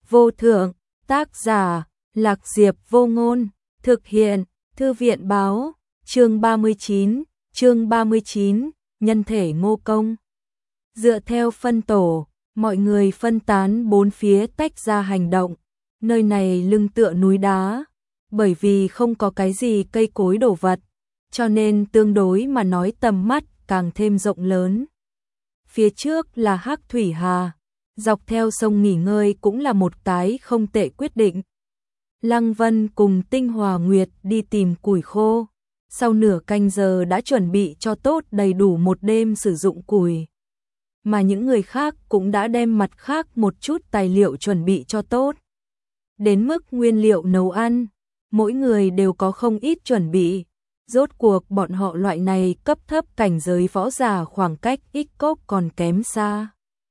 vô thượng, tác giả, Lạc Diệp Vô Ngôn, thực hiện, Thư viện báo, chương 39, nhân thể Ngô Công. Dựa theo phân tổ, mọi người phân tán bốn phía tách ra hành động, nơi này lưng tựa núi đá, bởi vì không có cái gì cây cối đổ vật, cho nên tương đối mà nói tầm mắt càng thêm rộng lớn. Phía trước là Hắc Thủy Hà, dọc theo sông nghỉ ngơi cũng là một cái không tệ quyết định. Lăng Vân cùng Tinh Hòa Nguyệt đi tìm củi khô, sau nửa canh giờ đã chuẩn bị cho tốt đầy đủ một đêm sử dụng củi. Mà những người khác cũng đã đem mặt khác một chút tài liệu chuẩn bị cho tốt. Đến mức nguyên liệu nấu ăn, mỗi người đều có không ít chuẩn bị. Rốt cuộc bọn họ loại này cấp thấp cảnh giới võ giả khoảng cách ít cốc còn kém xa.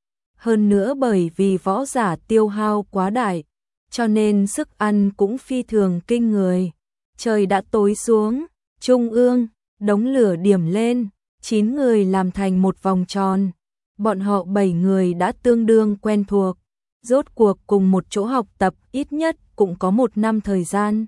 Hơn nữa bởi vì võ giả tiêu hao quá đại, cho nên sức ăn cũng phi thường kinh người. Trời đã tối xuống, trung ương, đống lửa điểm lên, 9 người làm thành một vòng tròn. Bọn họ 7 người đã tương đương quen thuộc, rốt cuộc cùng một chỗ học tập ít nhất cũng có 1 năm thời gian.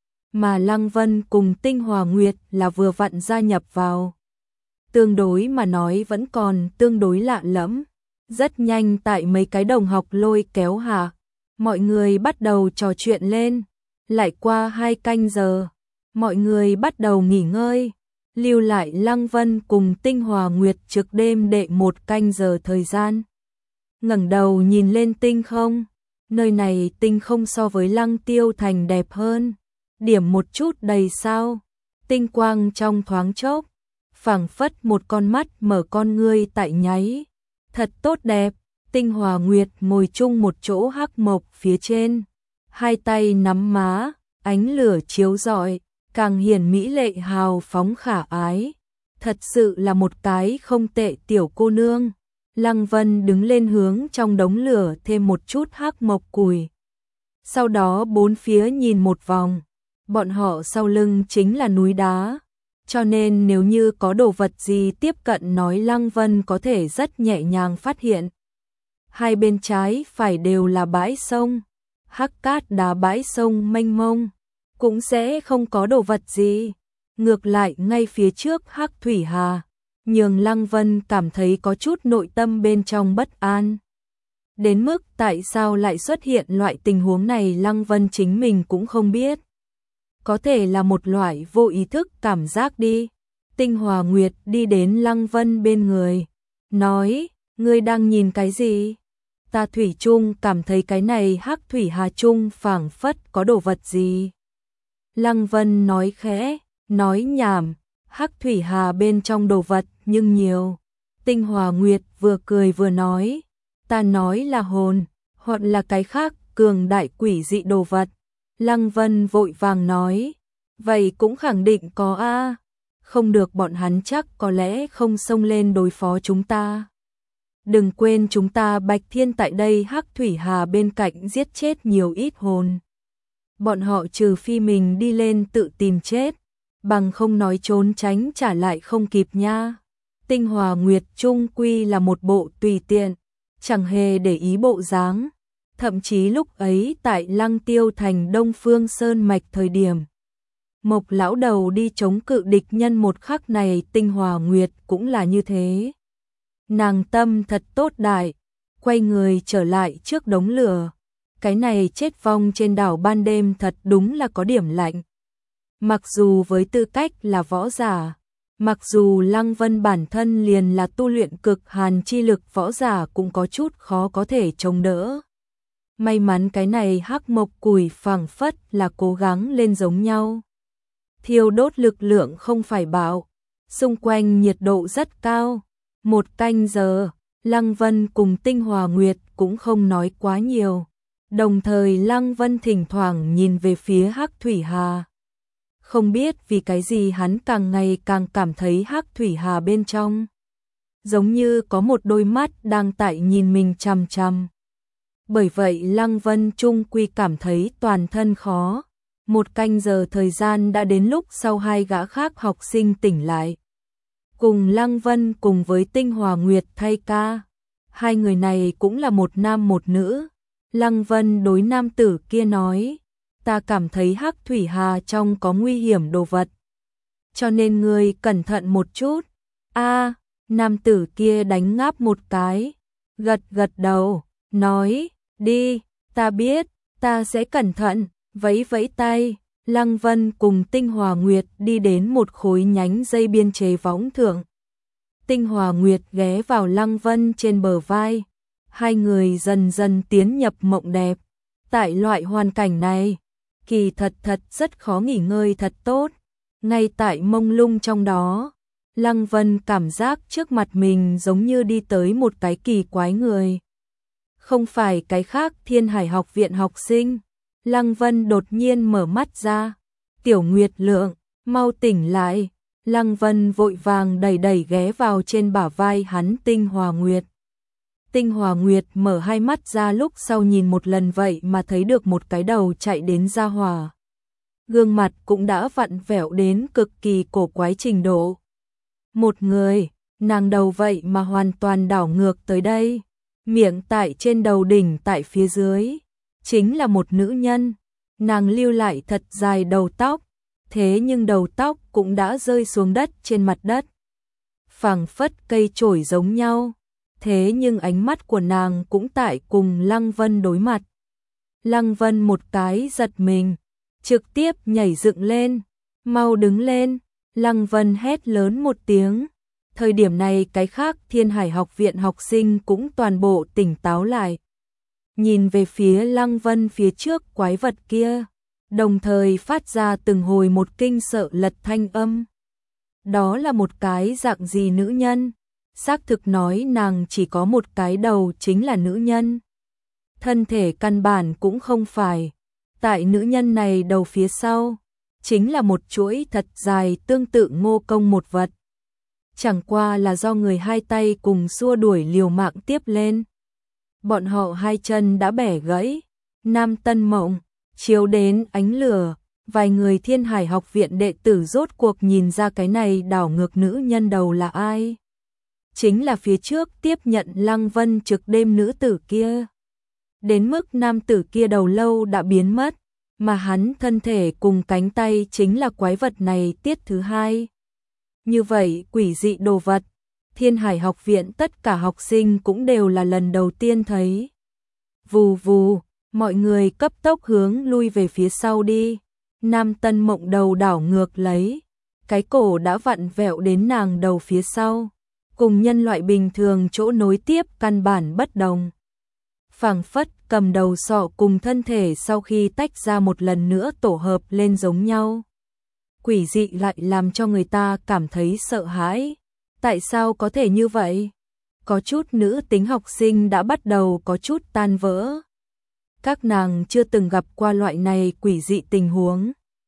Mà Lăng Vân cùng Tinh Hòa Nguyệt là vừa vặn gia nhập vào. Tương đối mà nói vẫn còn tương đối lạ lẫm. Rất nhanh tại mấy cái đồng học lôi kéo hạ, mọi người bắt đầu trò chuyện lên. Lại qua 2 canh giờ, mọi người bắt đầu nghỉ ngơi. Lưu lại Lăng Vân cùng Tinh Hòa Nguyệt trực đêm đệ 1 canh giờ thời gian. Ngẩng đầu nhìn lên tinh không, nơi này tinh không so với Lăng Tiêu Thành đẹp hơn. Điểm một chút đầy sao, tinh quang trong thoáng chốc, phảng phất một con mắt mở con ngươi tại nháy. Thật tốt đẹp. Tinh Hòa Nguyệt ngồi chung một chỗ hắc mộc phía trên, hai tay nắm má, ánh lửa chiếu rọi, càng hiển mỹ lệ hào phóng khả ái. Thật sự là một cái không tệ tiểu cô nương. Lăng Vân đứng lên hướng trong đống lửa thêm một chút hắc mộc củi. Sau đó bốn phía nhìn một vòng, bọn họ sau lưng chính là núi đá, cho nên nếu như có đồ vật gì tiếp cận nói Lăng Vân có thể rất nhẹ nhàng phát hiện. Hai bên trái phải đều là bãi sông, hắc cát đá bãi sông mênh mông, cũng sẽ không có đồ vật gì. Ngược lại ngay phía trước Hắc Thủy Hà, nhường Lăng Vân cảm thấy có chút nội tâm bên trong bất an. Đến mức tại sao lại xuất hiện loại tình huống này Lăng Vân chính mình cũng không biết. Có thể là một loại vô ý thức cảm giác đi. Tinh Hòa Nguyệt đi đến Lăng Vân bên người, nói, ngươi đang nhìn cái gì? Ta thủy chung cảm thấy cái này Hắc Thủy Hà chung phảng phất có đồ vật gì. Lăng Vân nói khẽ, nói nhảm, Hắc Thủy Hà bên trong đồ vật nhưng nhiều. Tinh Hòa Nguyệt vừa cười vừa nói, ta nói là hồn, hoặc là cái khác cường đại quỷ dị đồ vật. Lăng Vân vội vàng nói, vậy cũng khẳng định có a, không được bọn hắn chắc có lẽ không xông lên đối phó chúng ta. Đừng quên chúng ta Bạch Thiên tại đây Hắc Thủy Hà bên cạnh giết chết nhiều ít hồn. Bọn họ trừ phi mình đi lên tự tìm chết, bằng không nói trốn tránh trả lại không kịp nha. Tinh Hòa Nguyệt trung quy là một bộ tùy tiện, chẳng hề để ý bộ dáng. Thậm chí lúc ấy tại Lăng Tiêu Thành Đông Phương Sơn Mạch thời điểm, Mộc lão đầu đi chống cự địch nhân một khắc này Tinh Hòa Nguyệt cũng là như thế. Nàng tâm thật tốt đại, quay người trở lại trước đống lửa. Cái này chết vong trên đảo ban đêm thật đúng là có điểm lạnh. Mặc dù với tư cách là võ giả, mặc dù Lăng Vân bản thân liền là tu luyện cực hàn chi lực võ giả cũng có chút khó có thể chống đỡ. May mắn cái này hắc mộc củi phảng phất là cố gắng lên giống nhau. Thiêu đốt lực lượng không phải bạo, xung quanh nhiệt độ rất cao. 1 canh giờ, Lăng Vân cùng Tinh Hòa Nguyệt cũng không nói quá nhiều. Đồng thời Lăng Vân thỉnh thoảng nhìn về phía Hắc Thủy Hà. Không biết vì cái gì hắn càng ngày càng cảm thấy Hắc Thủy Hà bên trong giống như có một đôi mắt đang tại nhìn mình chằm chằm. Bởi vậy Lăng Vân trung quy cảm thấy toàn thân khó. 1 canh giờ thời gian đã đến lúc sau 2 gã khác học sinh tỉnh lại. Cùng Lăng Vân cùng với Tinh Hòa Nguyệt thay ca. 2 người này cũng là một nam một nữ. Lăng Vân đối nam tử kia nói, ta cảm thấy Hắc Thủy Hà trong có nguy hiểm đồ vật. Cho nên ngươi cẩn thận một chút. A, nam tử kia đánh ngáp một cái, gật gật đầu, nói, đi, ta biết, ta sẽ cẩn thận, vẫy vẫy tay. Lăng Vân cùng Tinh Hòa Nguyệt đi đến một khối nhánh dây biên chế võng thượng. Tinh Hòa Nguyệt ghé vào Lăng Vân trên bờ vai, hai người dần dần tiến nhập mộng đẹp. Tại loại hoàn cảnh này, kỳ thật rất khó nghỉ ngơi thật tốt. Ngay tại mông lung trong đó, Lăng Vân cảm giác trước mặt mình giống như đi tới một cái kỳ quái người. Không phải cái khác Thiên Hải học viện học sinh. Lăng Vân đột nhiên mở mắt ra. Tiểu Nguyệt Lượng, mau tỉnh lại. Lăng Vân vội vàng đẩy ghé vào trên bả vai hắn Tinh Hòa Nguyệt. Tinh Hòa Nguyệt mở hai mắt ra lúc sau nhìn một lần vậy mà thấy được một cái đầu chạy đến ra hỏa. Gương mặt cũng đã vặn vẹo đến cực kỳ cổ quái trình độ. Một người, nàng đầu vậy mà hoàn toàn đảo ngược tới đây. Miệng tại trên đầu, đỉnh tại phía dưới. Chính là một nữ nhân. Nàng lưu lại thật dài đầu tóc. Thế nhưng đầu tóc cũng đã rơi xuống đất trên mặt đất. Phảng phất cây chổi giống nhau. Thế nhưng ánh mắt của nàng cũng tại cùng Lăng Vân đối mặt. Lăng Vân một cái giật mình, trực tiếp nhảy dựng lên. Mau đứng lên. Lăng Vân hét lớn một tiếng. Thời điểm này cái khác Thiên Hải học viện học sinh cũng toàn bộ tỉnh táo lại. Nhìn về phía Lăng Vân phía trước quái vật kia, đồng thời phát ra từng hồi một kinh sợ lật thanh âm. Đó là một cái dạng gì nữ nhân? Xác thực nói nàng chỉ có một cái đầu chính là nữ nhân. Thân thể căn bản cũng không phải. Tại nữ nhân này đầu phía sau, chính là một chuỗi thật dài tương tự Ngô Công một vật. Chẳng qua là do người hai tay cùng xua đuổi liều mạng tiếp lên. Bọn họ hai chân đã bẻ gãy. Nam Tân Mộng, chiếu đến ánh lửa, vài người Thiên Hải học viện đệ tử rốt cuộc nhìn ra cái này đảo ngược nữ nhân đầu là ai. Chính là phía trước tiếp nhận Lăng Vân trực đêm nữ tử kia. Đến mức nam tử kia đầu lâu đã biến mất, mà hắn thân thể cùng cánh tay chính là quái vật này tiết thứ hai. Như vậy quỷ dị đồ vật, Thiên Hải học viện tất cả học sinh cũng đều là lần đầu tiên thấy. Vù vù, mọi người cấp tốc hướng lui về phía sau đi. Nam Tân Mộng đầu đảo ngược lấy, cái cổ đã vặn vẹo đến nàng đầu phía sau, cùng nhân loại bình thường chỗ nối tiếp căn bản bất đồng. Phảng phất cầm đầu sọ cùng thân thể sau khi tách ra một lần nữa tổ hợp lên giống nhau. Quỷ dị lại làm cho người ta cảm thấy sợ hãi. Tại sao có thể như vậy? Có chút nữ tính học sinh đã bắt đầu có chút tan vỡ. Các nàng chưa từng gặp qua loại này quỷ dị tình huống.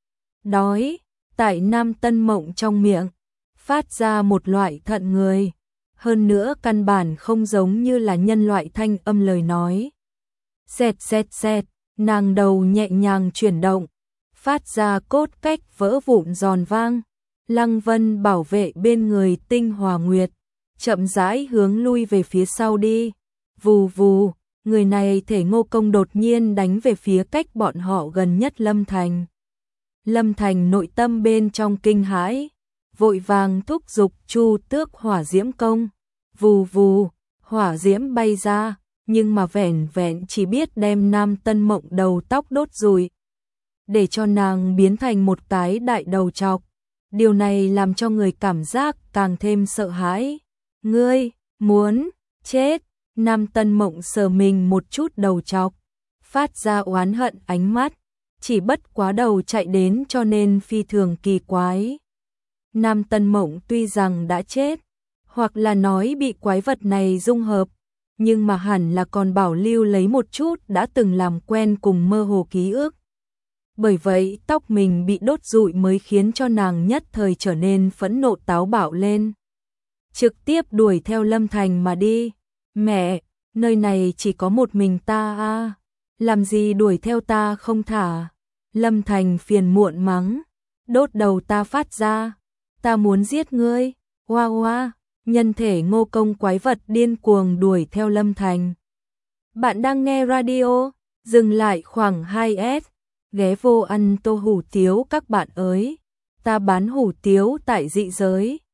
Đói, tại Nam Tân Mộng trong miệng, phát ra một loại thận người. Hơn nữa căn bản không giống như là nhân loại thanh âm lời nói. Xẹt xẹt xẹt, nàng đầu nhẹ nhàng chuyển động, phát ra cốt cách vỡ vụn giòn vang. Lăng Vân bảo vệ bên người Tinh Hòa Nguyệt, chậm rãi hướng lui về phía sau đi. Vù vù, người này thể Ngô Công đột nhiên đánh về phía cách bọn họ gần nhất Lâm Thành. Lâm Thành nội tâm bên trong kinh hãi, vội vàng thúc giục Chu Tước hỏa diễm công. Vù vù, hỏa diễm bay ra, nhưng mà vẻn vẹn chỉ biết đem Nam Tân Mộng đầu tóc đốt rụi, để cho nàng biến thành một cái đại đầu trọc. Điều này làm cho người cảm giác càng thêm sợ hãi. Ngươi, muốn, chết. Nam Tân Mộng sờ mình một chút đầu trọc, phát ra oán hận ánh mắt, chỉ bất quá đầu chạy đến cho nên phi thường kỳ quái. Nam Tân Mộng tuy rằng đã chết, hoặc là nói bị quái vật này dung hợp, nhưng mà hẳn là còn bảo lưu lấy một chút đã từng làm quen cùng mơ hồ ký ức. Bởi vậy tóc mình bị đốt rụi mới khiến cho nàng nhất thời trở nên phẫn nộ táo bạo lên. Trực tiếp đuổi theo Lâm Thành mà đi. Mẹ, nơi này chỉ có một mình ta à, làm gì đuổi theo ta không thả. Lâm Thành phiền muộn mắng, đốt đầu ta phát ra, ta muốn giết ngươi. Hoa hoa, nhân thể Ngô Công quái vật điên cuồng đuổi theo Lâm Thành. Bạn đang nghe radio, dừng lại khoảng 2S, ghé vô ăn tô hủ tiếu các bạn ơi. Ta bán hủ tiếu tại dị giới.